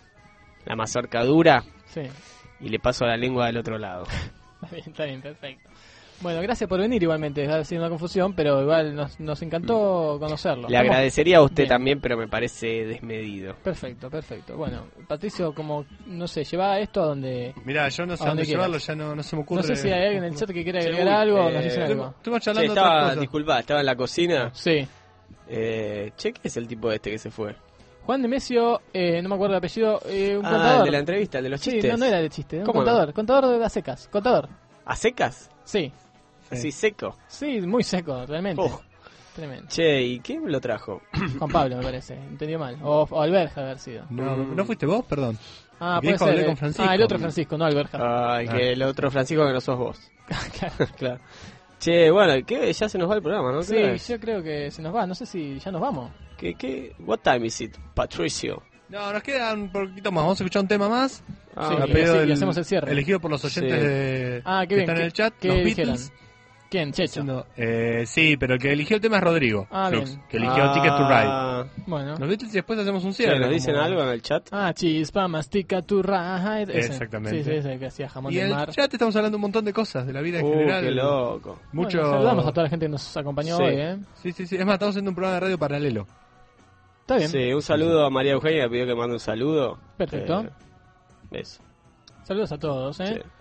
la mazorca dura, Sí, y le paso la lengua del otro lado. está bien, está bien, perfecto. Bueno, gracias por venir igualmente, ha sido una confusión, pero igual nos, nos encantó conocerlo. Le ¿Cómo? agradecería a usted Bien. también, pero me parece desmedido. Perfecto, perfecto. Bueno, Patricio, como, no sé, lleva esto a donde... Mirá, yo no sé A a donde dónde llevarlo, quieras. ya no, no se me ocurre. No sé si hay alguien en el chat que quiera Sí, agregar uy, algo o eh, nos dicen algo. Estuvimos Che, charlando de otras estaba, cosas. disculpa, estaba en la cocina. Sí. Eh, che, ¿qué es el tipo este que se fue? Juan Nemesio, eh, no me acuerdo el apellido, eh, un Ah, contador. el de la entrevista, el de los Sí, chistes. no, no era de chiste, un ¿Cómo no? contador, contador de a secas, contador. ¿A secas? Sí, Sí. Así seco. sí, muy seco, realmente. Oh. Tremendo. Che, ¿y quién lo trajo? Juan Pablo, me parece, entendió mal. O, o Alberja haber sido. No, ¿no fuiste vos? Perdón. Ah, Dijo, puede ser. hablé eh. con Francisco. Ah, el otro Francisco, no Alberja. Ay, que el otro Francisco que no sos vos. Claro. Claro. Che, bueno, ¿qué? Ya se nos va el programa, ¿no? ¿Qué Sí, hora es? yo creo que se nos va, no sé si ya nos vamos. ¿Qué, qué? What time is it, Patricio? No, nos queda un poquito más. Vamos a escuchar un tema más. Ah, Sí, A y pedido así- y del- hacemos el cierre. Elegido por los oyentes Sí. de, Ah, qué que bien. están en ¿Qué- el chat. ¿Qué los dijeron? Beatles. ¿Quién? Checho. Haciendo- eh, sí, pero el que eligió el tema es Rodrigo. Ah, Flux, bien. que eligió Ticket to Ride. Ah, Bueno. Los Beatles y después hacemos un che, cierre. ¿nos dicen como- algo en el chat? Ah, chispa, mastica, tu ride. Ese. Exactamente. Sí, sí, ese que hacía jamón Y del en el mar. chat estamos hablando un montón de cosas, de la vida en Uh, general. qué loco. Mucho... Bueno, saludamos a toda la gente que nos acompañó Sí. hoy, ¿eh? Sí, sí, sí. Es más, estamos haciendo un programa de radio paralelo. Está bien. Sí, un saludo a María Eugenia, que pidió que mande un saludo. Perfecto. Eh, eso. Saludos a todos, ¿eh? Sí.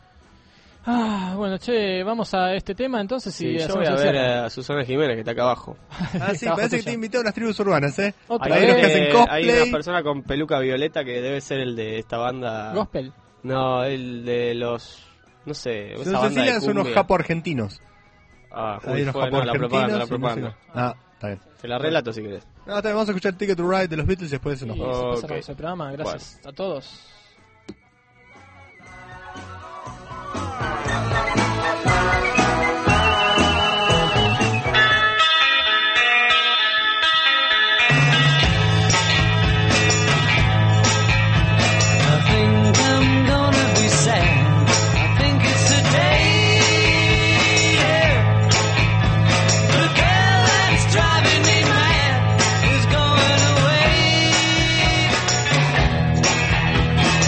Ah, bueno, che, vamos a este tema entonces Sí, y yo hacemos voy a el ver cierre. a Susana Jiménez, que está acá abajo. Ah, sí, Abajo parece que tuyo. te invitado a las tribus urbanas, ¿eh? Otra Hay unos que vez. hacen eh, cosplay. hay una persona con peluca violeta que debe ser el de esta banda. Gospel. No, el de los. No sé, esa Son banda Cecilia de son unos cumbia. japo argentinos. Ah, Hay uy, unos fue, japo no, la propaganda, la argentinos y no sé propaganda. qué. Ah, está bien. Te la relato si querés. No, está bien, vamos a escuchar Ticket to Ride de los Beatles y después se nos Y va. Oh, así pasamos ok. el programa. Gracias a todos. I think I'm gonna be sad. I think it's a day. Yeah. The girl that's driving me mad is going away.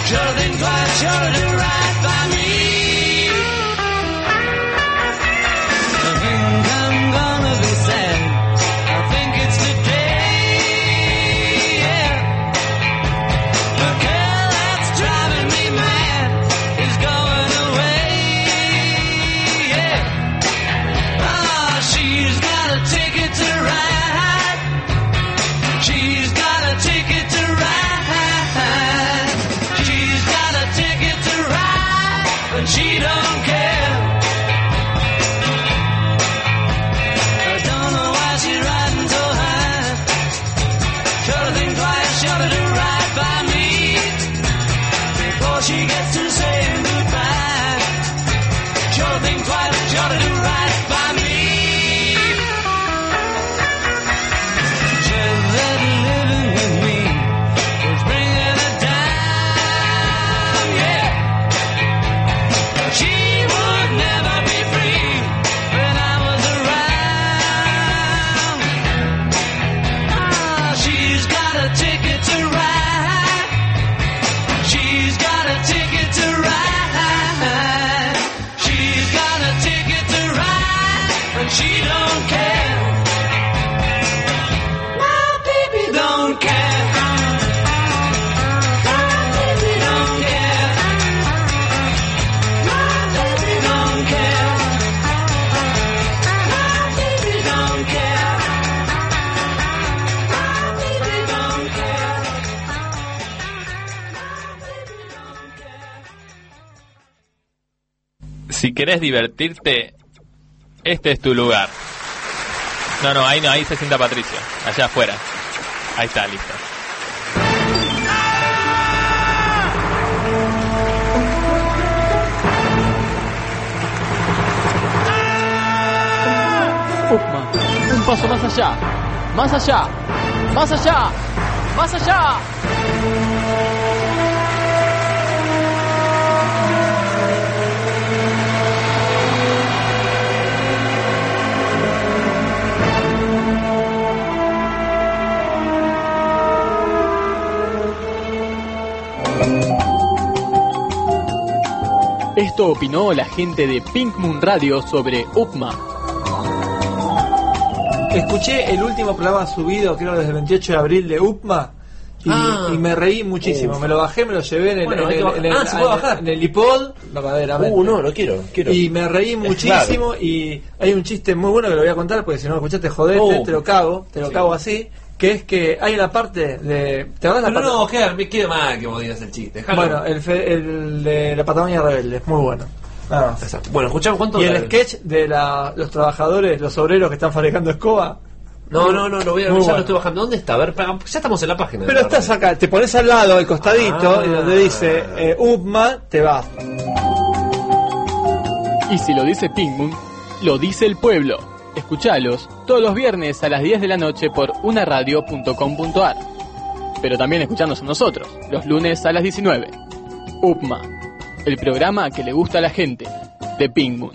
Should've think twice, should've do right by me. I think I'm gonna be sad. I think it's today. Yeah. The girl that's driving me mad is going away. Yeah. Ah, she's got a ticket to ride. She's got a ticket to ride. She's got a ticket to ride, but she don't care. I don't know why she's riding so high. Should've think twice, should've do right by me before she gets to saying goodbye. Should've think twice, should've do right by me. Just that living with me was bringing her down, yeah. She would never be free when I was around. Ah, she's got a ticket to ride. She's got a ticket to ride. She's got a ticket to ride, but she don't care. My baby don't care. My baby don't care. My baby don't care. My baby don't care. My baby don't care. Si querés divertirte, este es tu lugar. No, no, ahí no, ahí se sienta Patricio. Allá afuera. Ahí está, listo. Upma, un paso más allá, más allá, más allá, más allá. Esto opinó la gente de Pink Moon Radio sobre Upma. Escuché el último programa subido, creo desde el veintiocho de abril, de Upma y, Ah. y me reí muchísimo. Uf. Me lo bajé, me lo llevé en el, Bueno, en hay el, que bajar. en el- Ah, ¿se puede en- bajar? en el iPod, verdaderamente. Uh, no, lo quiero, quiero. Y me reí muchísimo y hay un chiste muy bueno que lo voy a contar porque si no lo escuchaste jodete, Oh. te lo cago, te lo Sí. cago así, que es que hay una parte de... ¿Te acordás la No, parte? no, queda, me queda mal que vos digas el chiste. Dejalo. Bueno, el, fe- el de la Patagonia Rebelde, muy bueno. Nada más. Exacto. Bueno, escuchamos cuánto. Y el dura? sketch de la, los trabajadores, los obreros que están fabricando escoba. No, no, no, lo voy a, ya Muy lo bueno. estoy bajando. ¿Dónde está? A ver, pa- ya estamos en la página. Pero estás acá, te pones al lado, al costadito, Ah. y donde dice eh, Upma, te vas. Y si lo dice Pink Moon, lo dice el pueblo. Escuchalos todos los viernes a las diez de la noche por una radio punto com punto a r. Pero también escuchanos a nosotros, los lunes a las diecinueve. Upma, el programa que le gusta a la gente, de Pink Moon.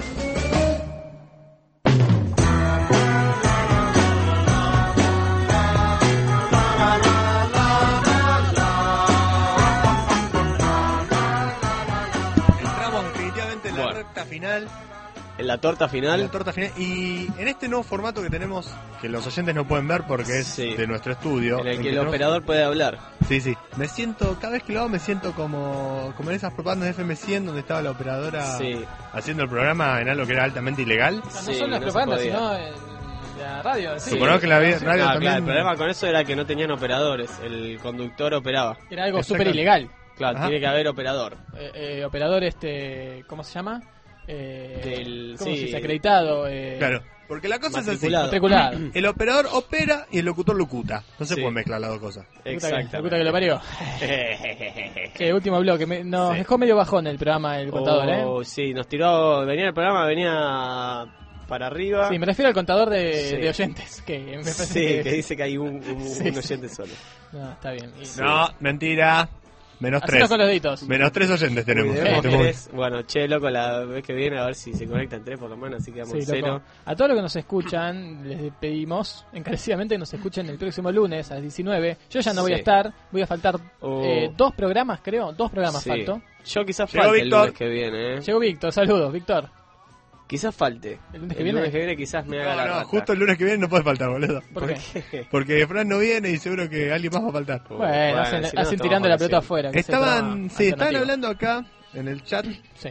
Entramos definitivamente en la Bueno. recta final, En la torta en final. la torta final. Y en este nuevo formato que tenemos, que los oyentes no pueden ver porque es Sí. de nuestro estudio. En el en que el tenemos- operador puede hablar. Sí, sí. Me siento, cada vez que lo hago me siento como, como en esas propagandas de F M cien donde estaba la operadora Sí. haciendo el programa en algo que era altamente ilegal. No Sí, son las no se propagandas, podía. sino en la radio. Sí. Supongo que la vi- radio Ah, también. claro, el problema con eso era que no tenían operadores. El conductor operaba. Era algo Exacto. súper ilegal. Claro, Ajá. tiene que haber operador. Eh, eh, operador, este, ¿cómo se llama? Eh, Del- ¿Cómo sí. se dice? Acreditado. Eh, Claro. Porque la cosa Matriculado. Matriculado. es así. El operador opera y el locutor locuta. No se Sí. puede mezclar las dos cosas. Puta que- Exactamente. puta que lo parió. Que último bloque. Me, nos Sí. dejó medio bajón el programa el contador, ¿eh? Oh, sí, nos tiró. Venía el programa, venía para arriba. Sí, me refiero al contador de, Sí. de oyentes. Que me parece Sí, que, que dice que hay un, un- Sí, un sí. oyente solo. No, está bien. Y- No, mentira. Menos Hacenos tres. con los deditos. Menos tres oyentes tenemos. Cuidemos en este momento. tres. Bueno, che, loco, la vez que viene a ver si se conectan tres por lo menos, así quedamos Sí, en cero. loco. A todos los que nos escuchan, les pedimos encarecidamente que nos escuchen el próximo lunes a las diecinueve. Yo ya no voy a Sí. estar, voy a faltar Oh. eh, dos programas, creo. Dos programas Sí. falto. Yo quizás Llegó falte el Víctor. lunes que viene, ¿eh? Llegó Víctor, saludos, Víctor. Quizás falte. ¿El lunes que El viene? lunes que viene quizás me haga No, la no, rata. justo el lunes que viene no puede faltar, boludo. ¿Por qué? qué? Porque Fran no viene y seguro que alguien más va a faltar. Bueno, Bueno, hacen, si no, hacen estamos tirando la pelota conociendo. afuera. que es el Estaban, programa sí, estaban alternativo. hablando acá en el chat Sí.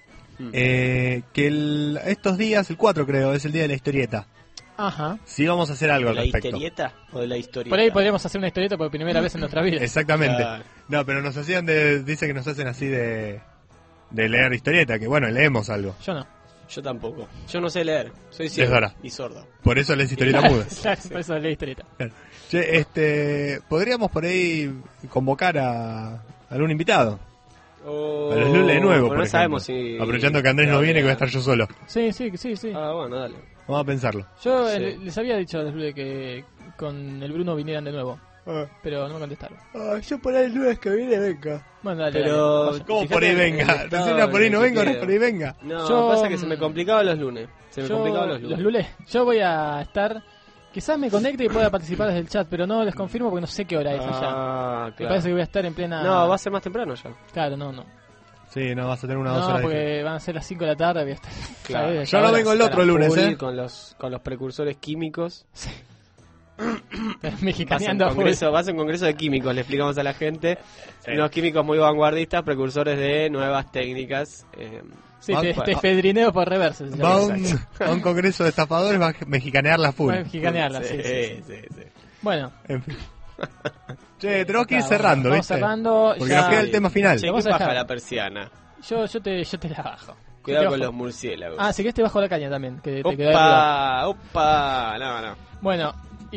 eh, que el- estos días, el cuatro creo, es el día de la historieta. Ajá. Sí vamos a hacer algo ¿De al la respecto. histerieta o de la historieta? Por ahí podríamos hacer una historieta por primera vez en nuestra vida. Exactamente. Claro. No, pero nos hacían de, dice que nos hacen así de, de leer historieta, que bueno, leemos algo. Yo no. Yo tampoco. Yo no sé leer. Soy ciego Es verdad. y sordo. Por eso lees historieta muda. Claro, por eso leí historieta. Claro. Che, este, podríamos por ahí convocar a algún invitado. Oh, A los Lule de nuevo, bueno, por no ejemplo. sabemos si... Aprovechando que Andrés no viene, que voy a estar yo solo. Sí, sí, sí, sí. Ah, bueno, dale. Vamos a pensarlo. Yo Sí. eh, les había dicho a los Blue que con el Bruno vinieran de nuevo, pero no me contestaron. Ah, yo por ahí el lunes que viene venga. Bueno, dale, Pero- dale, vaya. ¿Cómo Fíjate por ahí el- venga? el estado Recién era por ahí en no el que venga, ahora quedo. por ahí venga. No, Yo, pasa que se me mm, complicaban los lunes. Se me Yo- complicaban los lunes. los lunes. Yo voy a estar. Quizás me conecte y pueda participar desde el chat, pero no les confirmo porque no sé qué hora es allá. Ah, Me claro. parece que voy a estar en plena. No, va a ser más temprano ya. Claro, no, no. Sí, no, vas a tener una dos No, horas. porque van a ser las cinco de la tarde. Voy a estar. Claro. ¿sabes? Yo no Ahora, vengo el otro Estar a lunes, full ¿eh? Con los, con los precursores químicos. Vas a un Mexicaneando a full. congreso, vas a un congreso de químicos, le explicamos a la gente. Unos químicos muy vanguardistas, precursores de nuevas técnicas. Eh, Sí, Va- te, va- te fedrineo por reverso. se Va a llama. un, a un congreso de estafadores, va a mexicanearla full. Va a mexicanearla, sí, sí, sí, sí. sí, sí. Bueno, En fin. Che, tenemos que ir está, cerrando, vamos ¿viste? cerrando. Porque ya- nos queda el tema final. Che, Vamos ¿quién a baja dejar. la persiana? Yo, yo, te, yo te la bajo. Yo Cuidado te con bajo. los murciélagos. Ah, si querés te bajo la caña también. Que te quedó arriba. Opa, opa. No, no. Bueno,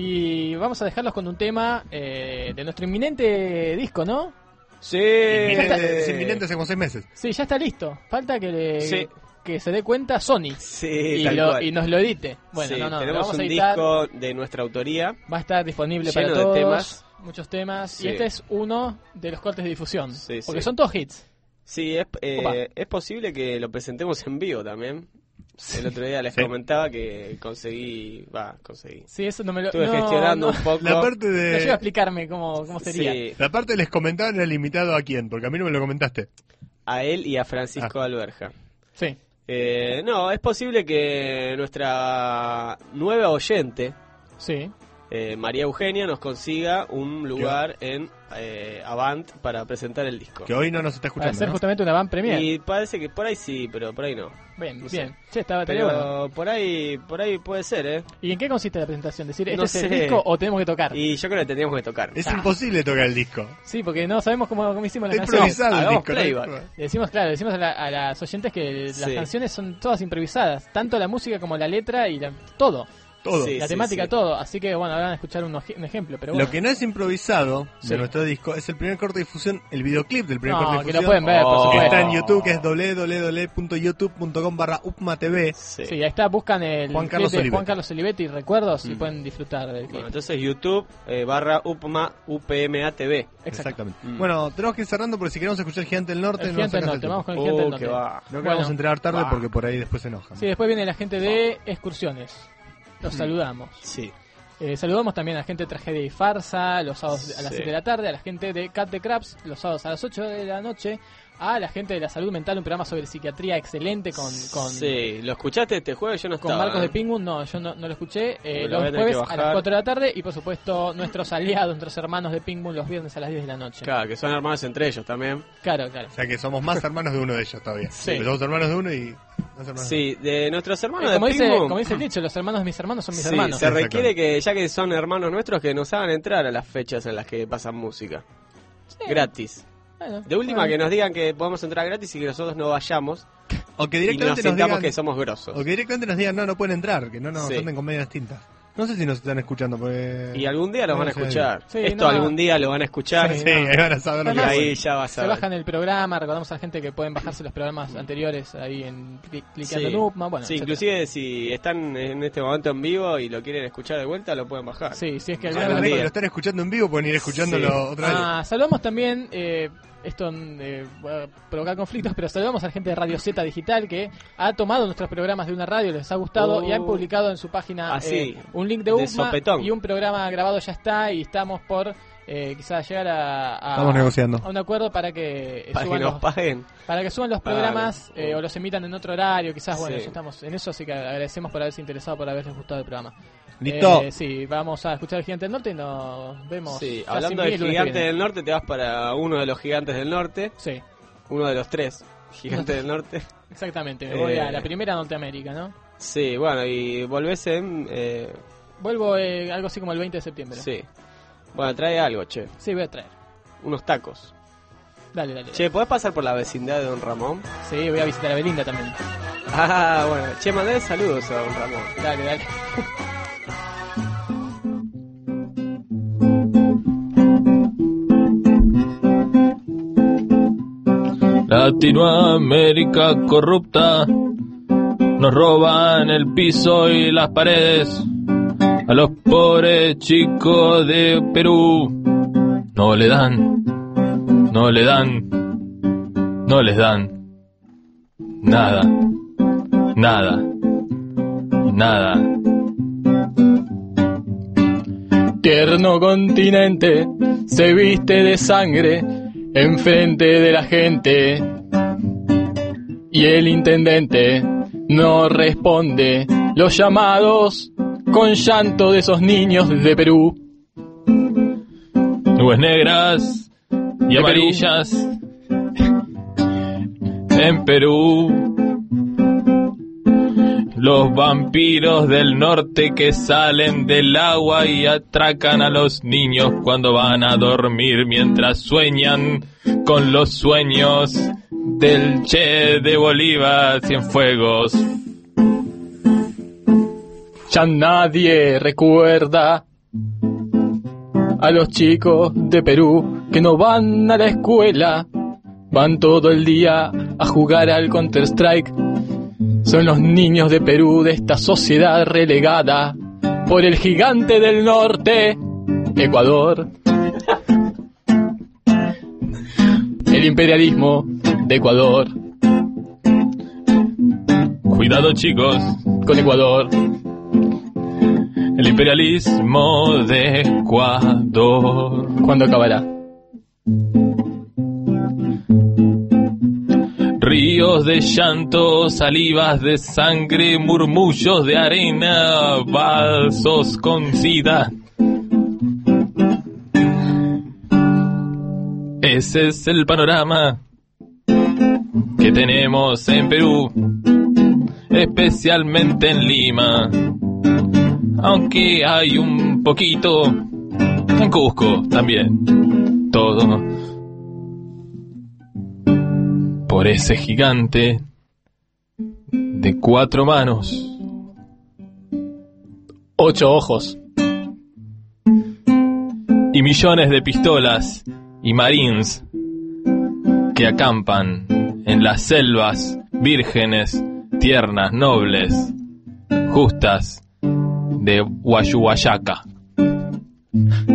y vamos a dejarlos con un tema eh, de nuestro inminente disco, ¿no? Sí. Inminente, es inminente hace como seis meses. Sí, ya está listo. Falta que le, Sí. que se dé cuenta Sony Sí, y, tal lo- cual. y nos lo edite. Bueno, Sí, no, no, lo tenemos vamos a un editar. disco de nuestra autoría. Va a estar disponible lleno para de todos. temas. Muchos temas. Sí. Y este es uno de los cortes de difusión. Sí, porque sí. son todos hits. Sí, es, eh, Opa. es posible que lo presentemos en vivo también. El otro día les Sí. comentaba que conseguí, va, conseguí. Sí, eso no me lo. Estuve no, gestionando no, un poco. La parte no llego a de. explicarme cómo, cómo sería. Sí, La parte les comentaban era limitado a quién, porque a mí no me lo comentaste. a él y a Francisco Ah. Alberja. Sí. Eh, no, es posible que nuestra nueva oyente, Sí. eh, María Eugenia, nos consiga un lugar en eh, Avant para presentar el disco. Que hoy no nos está Para escuchando. hacer ¿no? justamente una van premier. Y parece que por ahí sí, pero por ahí no. Bien, no sé. bien. Che, estaba Pero estaría bueno. por ahí por ahí puede ser, ¿eh? ¿Y en qué consiste la presentación? ¿Decir, este No es el sé. disco o tenemos que tocar? Y yo creo que tendríamos que tocar. Es Ah. imposible tocar el disco. Sí, porque no sabemos cómo, cómo hicimos la Está canción. improvisado el hagamos disco. ¿no? playback. Le decimos, claro, le decimos a, la- a las oyentes que las Sí. canciones son todas improvisadas. Tanto la música como la letra y la- todo. Todo. Sí, la sí, temática, sí. todo. Así que, bueno, ahora van a escuchar un, oj- un ejemplo. Pero bueno. Lo que no es improvisado Sí. de nuestro disco es el primer corte de difusión, el videoclip del primer No, corte de que difusión. lo pueden ver, por Oh. que supuesto. está en YouTube, que es doble u doble u doble u punto youtube punto com barra upmatv. Sí. Sí, ahí está, buscan el Juan clip Carlos de Olivetti. Juan Carlos Olivetti, recuerdos, y Mm. pueden disfrutar del clip. Bueno, entonces YouTube eh, barra upma upma tv. Exacto. Exactamente. Mm. Bueno, tenemos que ir cerrando porque si queremos escuchar el Gigante del Norte, El no Gigante del nos Norte, alcanza vamos con el Oh, Gigante del Norte. que va. No Bueno. queremos entregar tarde Va. porque por ahí después se enojan. Sí, después viene la gente de Excursiones. Los saludamos. Sí. Eh, saludamos también a la gente de Tragedia y Farsa, los sábados a las Sí. siete de la tarde, a la gente de Cat the Crabs, los sábados a las ocho de la noche, a la gente de la salud mental, un programa sobre psiquiatría excelente con, con, Sí, ¿lo escuchaste este jueves? Yo no con estaba. Marcos ¿eh? de Penguin. No, yo no, no lo escuché. Eh, Me lo voy los a tener jueves que a bajar. las cuatro de la tarde y por supuesto nuestros aliados, nuestros hermanos de Penguin los viernes a las diez de la noche. Claro, que son hermanos entre ellos también. Claro, claro. O sea que somos más hermanos de uno de ellos todavía. Sí. Pero somos hermanos de uno y más hermanos de Sí, de nuestros hermanos Eh, como, de dice, Pingu. como dice el dicho, los hermanos de mis hermanos son mis Sí, hermanos. se requiere que, ya que son hermanos nuestros, que nos hagan entrar a las fechas en las que pasan música. Sí. Gratis. Bueno, De última, bueno. que nos digan que podemos entrar gratis y que nosotros no vayamos O que y nos directamente nos, sintamos digan, que somos grosos. o que directamente nos digan, no, no pueden entrar, que no nos Sí. anden con medias tintas. No sé si nos están escuchando, porque... Y algún día los No van a sé. escuchar. Sí, Esto no. algún día lo van a escuchar. Sí, ahí van a saber lo Y que Además, ahí hay. ya vas a Se ver. bajan el programa, recordamos a la gente que pueden bajarse los programas anteriores ahí en cli- clicando Sí. en Upma, bueno, Sí, etcétera. inclusive si están en este momento en vivo y lo quieren escuchar de vuelta, lo pueden bajar. Sí, si es que Ah, alguna los vez- que lo están escuchando en vivo pueden ir escuchándolo Sí. otra vez. Ah, saludamos también, eh, esto eh, va a provocar conflictos, pero saludamos a la gente de Radio Z Digital que ha tomado nuestros programas de una radio, les ha gustado Oh. y han publicado en su página Ah, sí. eh, un link de De U P M sopetón. A y un programa grabado ya está y estamos por eh, quizás llegar a, a, Estamos negociando. a un acuerdo para que eh, Para que suban nos los, paguen. para que suban los Claro. programas eh, o los emitan en otro horario, quizás, bueno, Sí. ya estamos en eso, así que agradecemos por haberse interesado, por haberles gustado el programa. Listo. Eh, sí, vamos a escuchar el Gigante del Norte y nos vemos. Sí, ya hablando sin del mí el lunes que gigante viene. del norte, te vas para uno de los gigantes del norte. Sí, Uno de los tres gigantes del norte. exactamente, me voy Eh. a la primera Norteamérica, ¿no? Sí, bueno, y volvés en... Eh, Vuelvo eh, algo así como el veinte de septiembre. sí. Bueno, trae algo, che. Sí, voy a traer. Unos tacos. Dale, dale. Che, ¿podés pasar por la vecindad de Don Ramón? Sí, voy a visitar a Belinda también. Ah, bueno. Che, mandé saludos a Don Ramón. Dale, dale. Latinoamérica corrupta, nos roban el piso y las paredes. A los pobres chicos de Perú no le dan, no le dan, no les dan nada, nada, nada. Tierno continente se viste de sangre enfrente de la gente y el intendente no responde los llamados con llanto de esos niños de Perú. Nubes negras y amarillas en Perú. Los vampiros del norte que salen del agua y atracan a los niños cuando van a dormir mientras sueñan con los sueños del Che de Bolívar Cienfuegos. Ya nadie recuerda a los chicos de Perú que no van a la escuela, van todo el día a jugar al Counter-Strike. Son los niños de Perú de esta sociedad relegada por el gigante del norte, Ecuador. El imperialismo de Ecuador. Cuidado, chicos, con Ecuador. El imperialismo de Ecuador. ¿Cuándo acabará? Ríos de llanto, salivas de sangre, murmullos de arena, vasos con sida. Ese es el panorama que tenemos en Perú, especialmente en Lima, aunque hay un poquito en Cusco también. Todo por ese gigante de cuatro manos, ocho ojos y millones de pistolas y marines que acampan en las selvas vírgenes, tiernas, nobles, justas de Huayhuayaca.